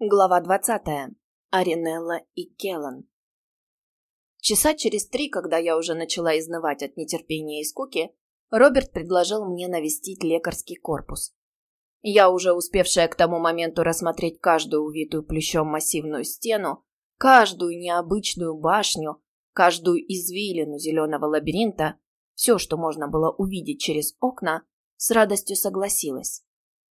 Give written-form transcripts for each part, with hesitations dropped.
Глава 20. Аринелла и Келан. Часа через 3, когда я уже начала изнывать от нетерпения и скуки, Роберт предложил мне навестить лекарский корпус. Я, уже успевшая к тому моменту рассмотреть каждую увитую плющом массивную стену, каждую необычную башню, каждую извилину зеленого лабиринта, все, что можно было увидеть через окна, с радостью согласилась.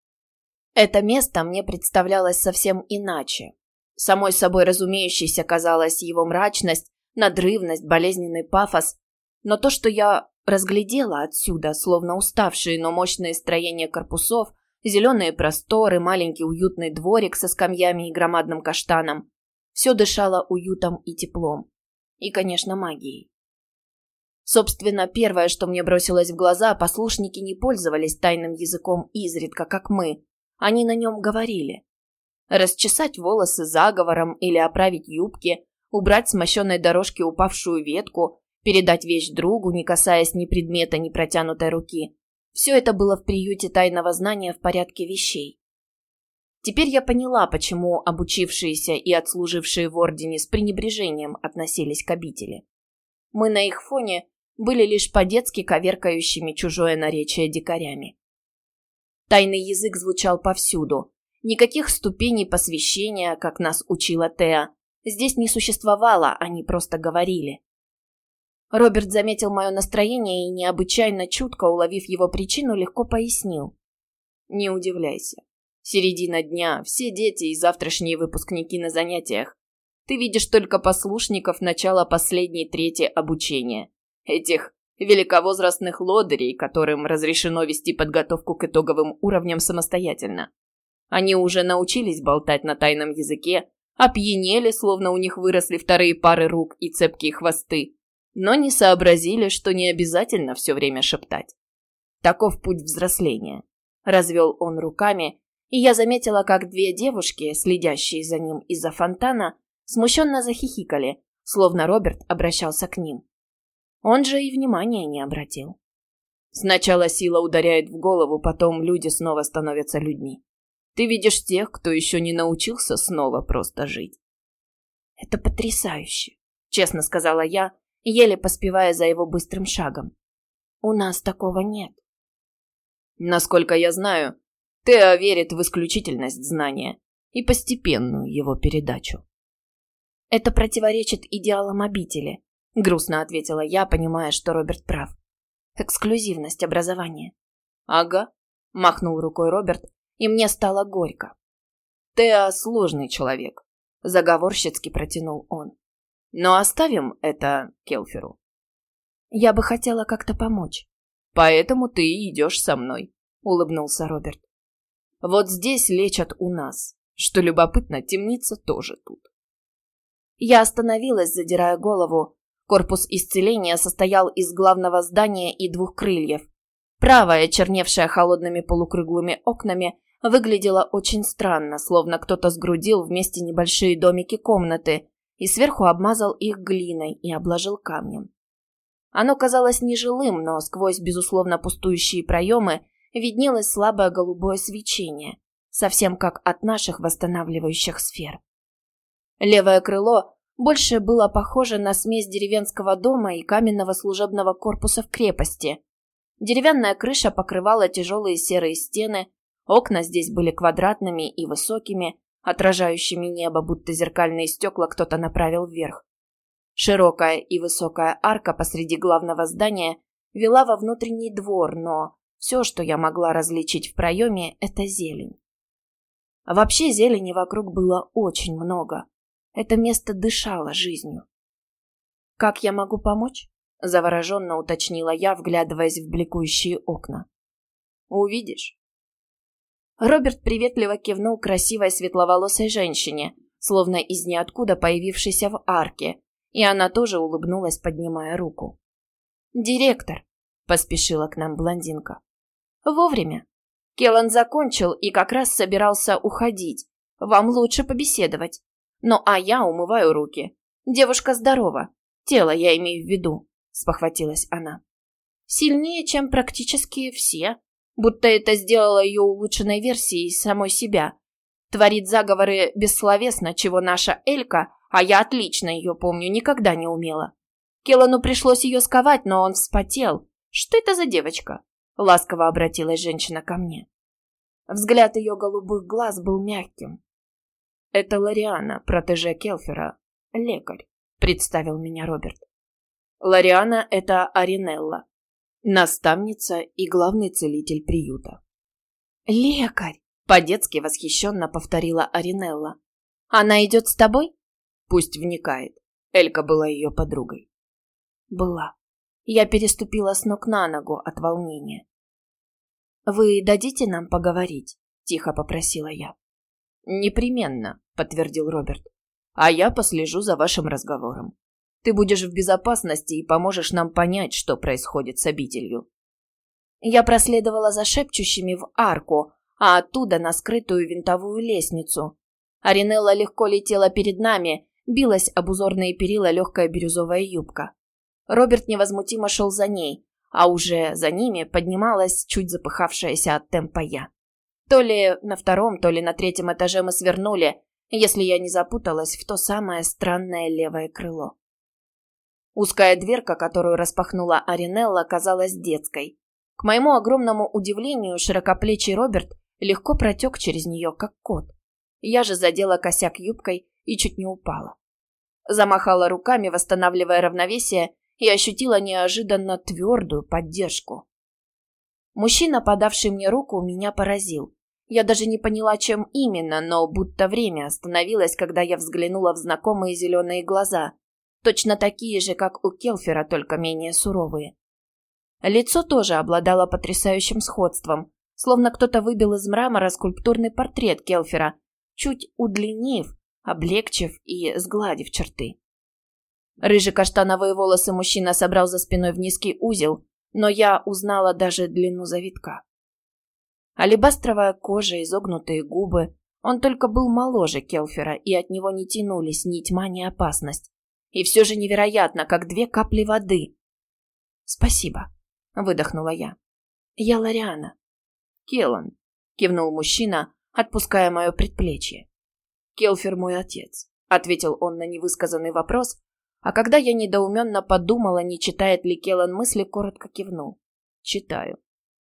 Это место мне представлялось совсем иначе. Самой собой разумеющейся казалась его мрачность, надрывность, болезненный пафос. Но то, что я разглядела отсюда, словно уставшие, но мощные строения корпусов, зеленые просторы, маленький уютный дворик со скамьями и громадным каштаном, все дышало уютом и теплом. И, конечно, магией. Собственно, первое, что мне бросилось в глаза, послушники не пользовались тайным языком изредка, как мы. Они на нем говорили. Расчесать волосы заговором или оправить юбки, убрать с мощенной дорожки упавшую ветку, передать вещь другу, не касаясь ни предмета, ни протянутой руки. Все это было в приюте тайного знания в порядке вещей. Теперь я поняла, почему обучившиеся и отслужившие в ордене с пренебрежением относились к обители. Мы на их фоне были лишь по-детски коверкающими чужое наречие дикарями. Тайный язык звучал повсюду. Никаких ступеней посвящения, как нас учила Теа, здесь не существовало, они просто говорили. Роберт заметил мое настроение и, необычайно чутко уловив его причину, легко пояснил. «Не удивляйся. Середина дня, все дети и завтрашние выпускники на занятиях. Ты видишь только послушников начала последней трети обучения. Этих великовозрастных лодырей, которым разрешено вести подготовку к итоговым уровням самостоятельно. Они уже научились болтать на тайном языке, опьянели, словно у них выросли вторые пары рук и цепкие хвосты, но не сообразили, что не обязательно все время шептать. Таков путь взросления. Развел он руками, и я заметила, как две девушки, следящие за ним из-за фонтана, смущенно захихикали, словно Роберт обращался к ним. Он же и внимания не обратил. Сначала сила ударяет в голову, потом люди снова становятся людьми. Ты видишь тех, кто еще не научился снова просто жить. Это потрясающе, честно сказала я, еле поспевая за его быстрым шагом. У нас такого нет. Насколько я знаю, Теа верит в исключительность знания и постепенную его передачу. Это противоречит идеалам обители. Грустно ответила я, понимая, что Роберт прав. Эксклюзивность образования. Ага, махнул рукой Роберт, и мне стало горько. Теа сложный человек, заговорщицки протянул он. Но оставим это Келферу. Я бы хотела как-то помочь. Поэтому ты идешь со мной, улыбнулся Роберт. Вот здесь лечат у нас. Что любопытно, темница тоже тут. Я остановилась, задирая голову. Корпус исцеления состоял из главного здания и двух крыльев. Правая, черневшая холодными полукруглыми окнами, выглядела очень странно, словно кто-то сгрудил вместе небольшие домики-комнаты и сверху обмазал их глиной и обложил камнем. Оно казалось нежилым, но сквозь, безусловно, пустующие проемы виднелось слабое голубое свечение, совсем как от наших восстанавливающих сфер. Левое крыло больше было похоже на смесь деревенского дома и каменного служебного корпуса в крепости. Деревянная крыша покрывала тяжелые серые стены, окна здесь были квадратными и высокими, отражающими небо, будто зеркальные стекла кто-то направил вверх. Широкая и высокая арка посреди главного здания вела во внутренний двор, но все, что я могла различить в проеме, это зелень. Вообще зелени вокруг было очень много. Это место дышало жизнью. «Как я могу помочь?» – завороженно уточнила я, вглядываясь в бликующие окна. «Увидишь». Роберт приветливо кивнул красивой светловолосой женщине, словно из ниоткуда появившейся в арке, и она тоже улыбнулась, поднимая руку. «Директор», – поспешила к нам блондинка. «Вовремя. Келан закончил и как раз собирался уходить. Вам лучше побеседовать. Ну, а я умываю руки. Девушка здорова. Тело я имею в виду», – спохватилась она. «Сильнее, чем практически все. Будто это сделало ее улучшенной версией самой себя. Творит заговоры бессловесно, чего наша Элька, а я отлично ее помню, никогда не умела. Келлану пришлось ее сковать, но он вспотел. Что это за девочка? Ласково обратилась женщина ко мне. Взгляд ее голубых глаз был мягким. Это Лориана, протеже Келфера, лекарь, представил меня Роберт. Лориана – это Аринелла, наставница и главный целитель приюта. «Лекарь!» – по-детски восхищенно повторила Аринелла. «Она идет с тобой?» «Пусть вникает». Элька была ее подругой. Была. Я переступила с ног на ногу от волнения. «Вы дадите нам поговорить?» – тихо попросила я. «Непременно», – подтвердил Роберт. «А я послежу за вашим разговором. Ты будешь в безопасности и поможешь нам понять, что происходит с обителью». Я проследовала за шепчущими в арку, а оттуда на скрытую винтовую лестницу. Аринелла легко летела перед нами, билась об узорные перила легкая бирюзовая юбка. Роберт невозмутимо шел за ней, а уже за ними поднималась чуть запыхавшаяся от темпа я. То ли на втором, то ли на третьем этаже мы свернули, если я не запуталась, в то самое странное левое крыло. Узкая дверка, которую распахнула Аринелла, казалась детской. К моему огромному удивлению, широкоплечий Роберт легко протек через нее, как кот. Я же задела косяк юбкой и чуть не упала. Замахала руками, восстанавливая равновесие, и ощутила неожиданно твердую поддержку. Мужчина, подавший мне руку, меня поразил. Я даже не поняла, чем именно, но будто время остановилось, когда я взглянула в знакомые зеленые глаза. Точно такие же, как у Келфера, только менее суровые. Лицо тоже обладало потрясающим сходством, словно кто-то выбил из мрамора скульптурный портрет Келфера, чуть удлинив, облегчив и сгладив черты. Рыжие-каштановые волосы мужчина собрал за спиной в низкий узел, но я узнала даже длину завитка. Алебастровая кожа, изогнутые губы. Он только был моложе Келфера, и от него не тянулись ни тьма, ни опасность. И все же невероятно, как 2 капли воды. «Спасибо», — выдохнула я. «Я Лориана». «Келлан», — кивнул мужчина, отпуская мое предплечье. «Келфер мой отец», — ответил он на невысказанный вопрос, а когда я недоуменно подумала, не читает ли Келлан мысли, коротко кивнул. «Читаю».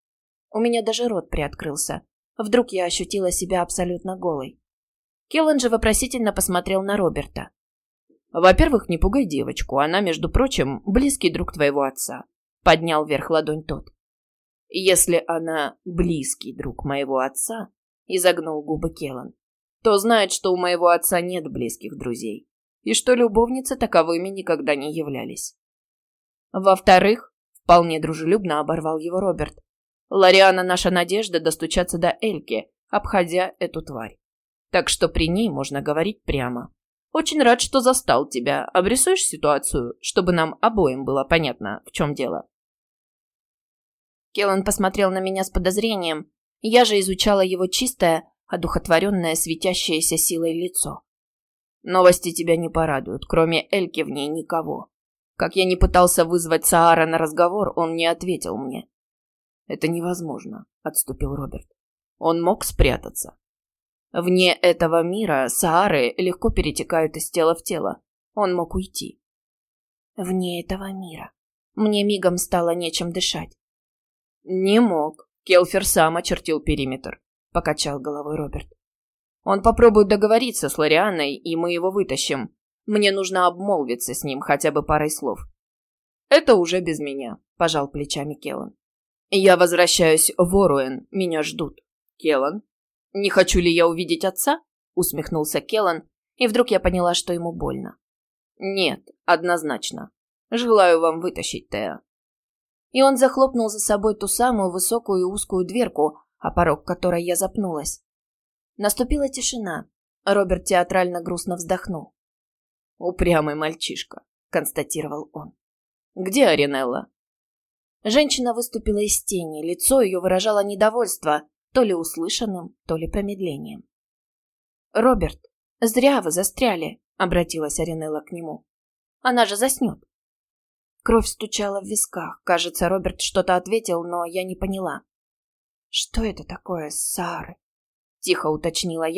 У меня даже рот приоткрылся. Вдруг я ощутила себя абсолютно голой. Келлан же вопросительно посмотрел на Роберта. «Во-первых, не пугай девочку, она, между прочим, близкий друг твоего отца», — поднял вверх ладонь тот. «Если она близкий друг моего отца», — изогнул губы Келлан, «то знает, что у моего отца нет близких друзей, и что любовницы таковыми никогда не являлись». «Во-вторых», — вполне дружелюбно оборвал его Роберт, «Лориана наша надежда достучаться до Эльки, обходя эту тварь. Так что при ней можно говорить прямо. Очень рад, что застал тебя. Обрисуешь ситуацию, чтобы нам обоим было понятно, в чем дело?» Келлан посмотрел на меня с подозрением. Я же изучала его чистое, одухотворенное, светящееся силой лицо. «Новости тебя не порадуют. Кроме Эльки в ней никого. Как я не пытался вызвать Саара на разговор, он не ответил мне». «Это невозможно», — отступил Роберт. «Он мог спрятаться. Вне этого мира Саары легко перетекают из тела в тело. Он мог уйти». «Вне этого мира». Мне мигом стало нечем дышать. «Не мог. Келфер сам очертил периметр», — покачал головой Роберт. «Он попробует договориться с Лорианой, и мы его вытащим. Мне нужно обмолвиться с ним хотя бы парой слов». «Это уже без меня», — пожал плечами Келлан. «Я возвращаюсь в Оруэн. Меня ждут». «Келлан? Не хочу ли я увидеть отца?» — усмехнулся Келлан, и вдруг я поняла, что ему больно. «Нет, однозначно. Желаю вам вытащить Теа». И он захлопнул за собой ту самую высокую и узкую дверку, о порог которой я запнулась. Наступила тишина. Роберт театрально грустно вздохнул. «Упрямый мальчишка», — констатировал он. «Где Аринелла?» Женщина выступила из тени, лицо ее выражало недовольство, то ли услышанным, то ли промедлением. «Роберт, зря вы застряли», — обратилась Аринелла к нему. «Она же заснет». Кровь стучала в висках. Кажется, Роберт что-то ответил, но я не поняла. «Что это такое с Саарой?» — тихо уточнила я,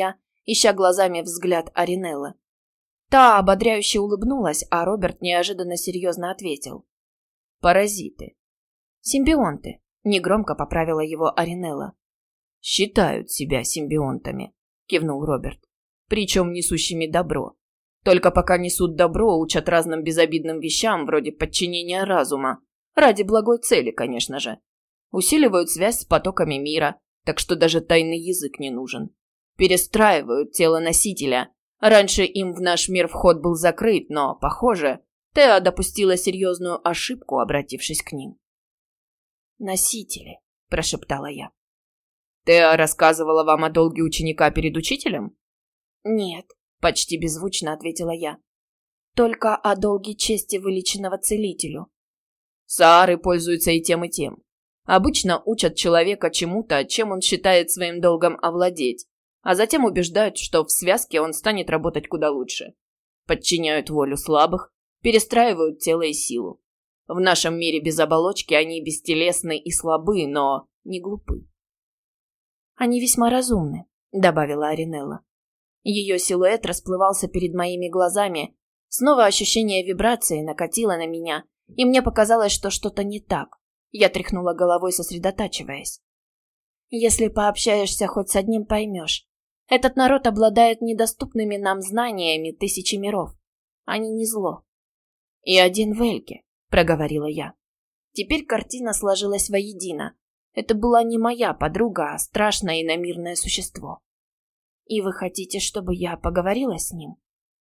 ища глазами взгляд Аринеллы. Та ободряюще улыбнулась, а Роберт неожиданно серьезно ответил. «Паразиты». «Симбионты», — негромко поправила его Аринелла. «Считают себя симбионтами», — кивнул Роберт. «Причем несущими добро. Только пока несут добро, учат разным безобидным вещам, вроде подчинения разума. Ради благой цели, конечно же. Усиливают связь с потоками мира, так что даже тайный язык не нужен. Перестраивают тело носителя. Раньше им в наш мир вход был закрыт, но, похоже, Теа допустила серьезную ошибку, обратившись к ним. «Носители», – прошептала я. «Теа рассказывала вам о долге ученика перед учителем?» «Нет», – почти беззвучно ответила я. «Только о долге чести вылеченного целителю». Саары пользуются и тем, и тем. Обычно учат человека чему-то, чем он считает своим долгом овладеть, а затем убеждают, что в связке он станет работать куда лучше. Подчиняют волю слабых, перестраивают тело и силу. В нашем мире без оболочки они бестелесны и слабы, но не глупы. «Они весьма разумны», — добавила Аринелла. Ее силуэт расплывался перед моими глазами. Снова ощущение вибрации накатило на меня, и мне показалось, что что-то не так. Я тряхнула головой, сосредотачиваясь. «Если пообщаешься хоть с одним, поймешь. Этот народ обладает недоступными нам знаниями тысячи миров. Они не зло». «И один в Эльке», — проговорила я. Теперь картина сложилась воедино. Это была не моя подруга, а страшное иномирное существо. «И вы хотите, чтобы я поговорила с ним?»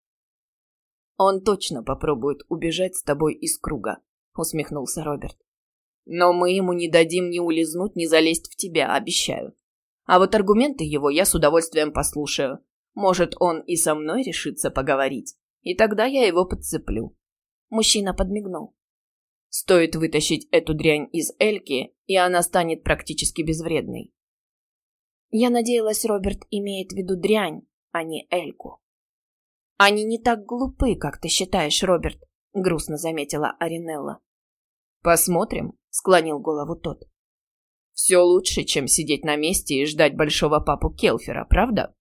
«Он точно попробует убежать с тобой из круга», — усмехнулся Роберт. «Но мы ему не дадим ни улизнуть, ни залезть в тебя, обещаю. А вот аргументы его я с удовольствием послушаю. Может, он и со мной решится поговорить, и тогда я его подцеплю». Мужчина подмигнул. «Стоит вытащить эту дрянь из Эльки, и она станет практически безвредной». Я надеялась, Роберт имеет в виду дрянь, а не Эльку. «Они не так глупы, как ты считаешь, Роберт», — грустно заметила Аринелла. «Посмотрим», — склонил голову тот. «Все лучше, чем сидеть на месте и ждать большого папу Келфера, правда?»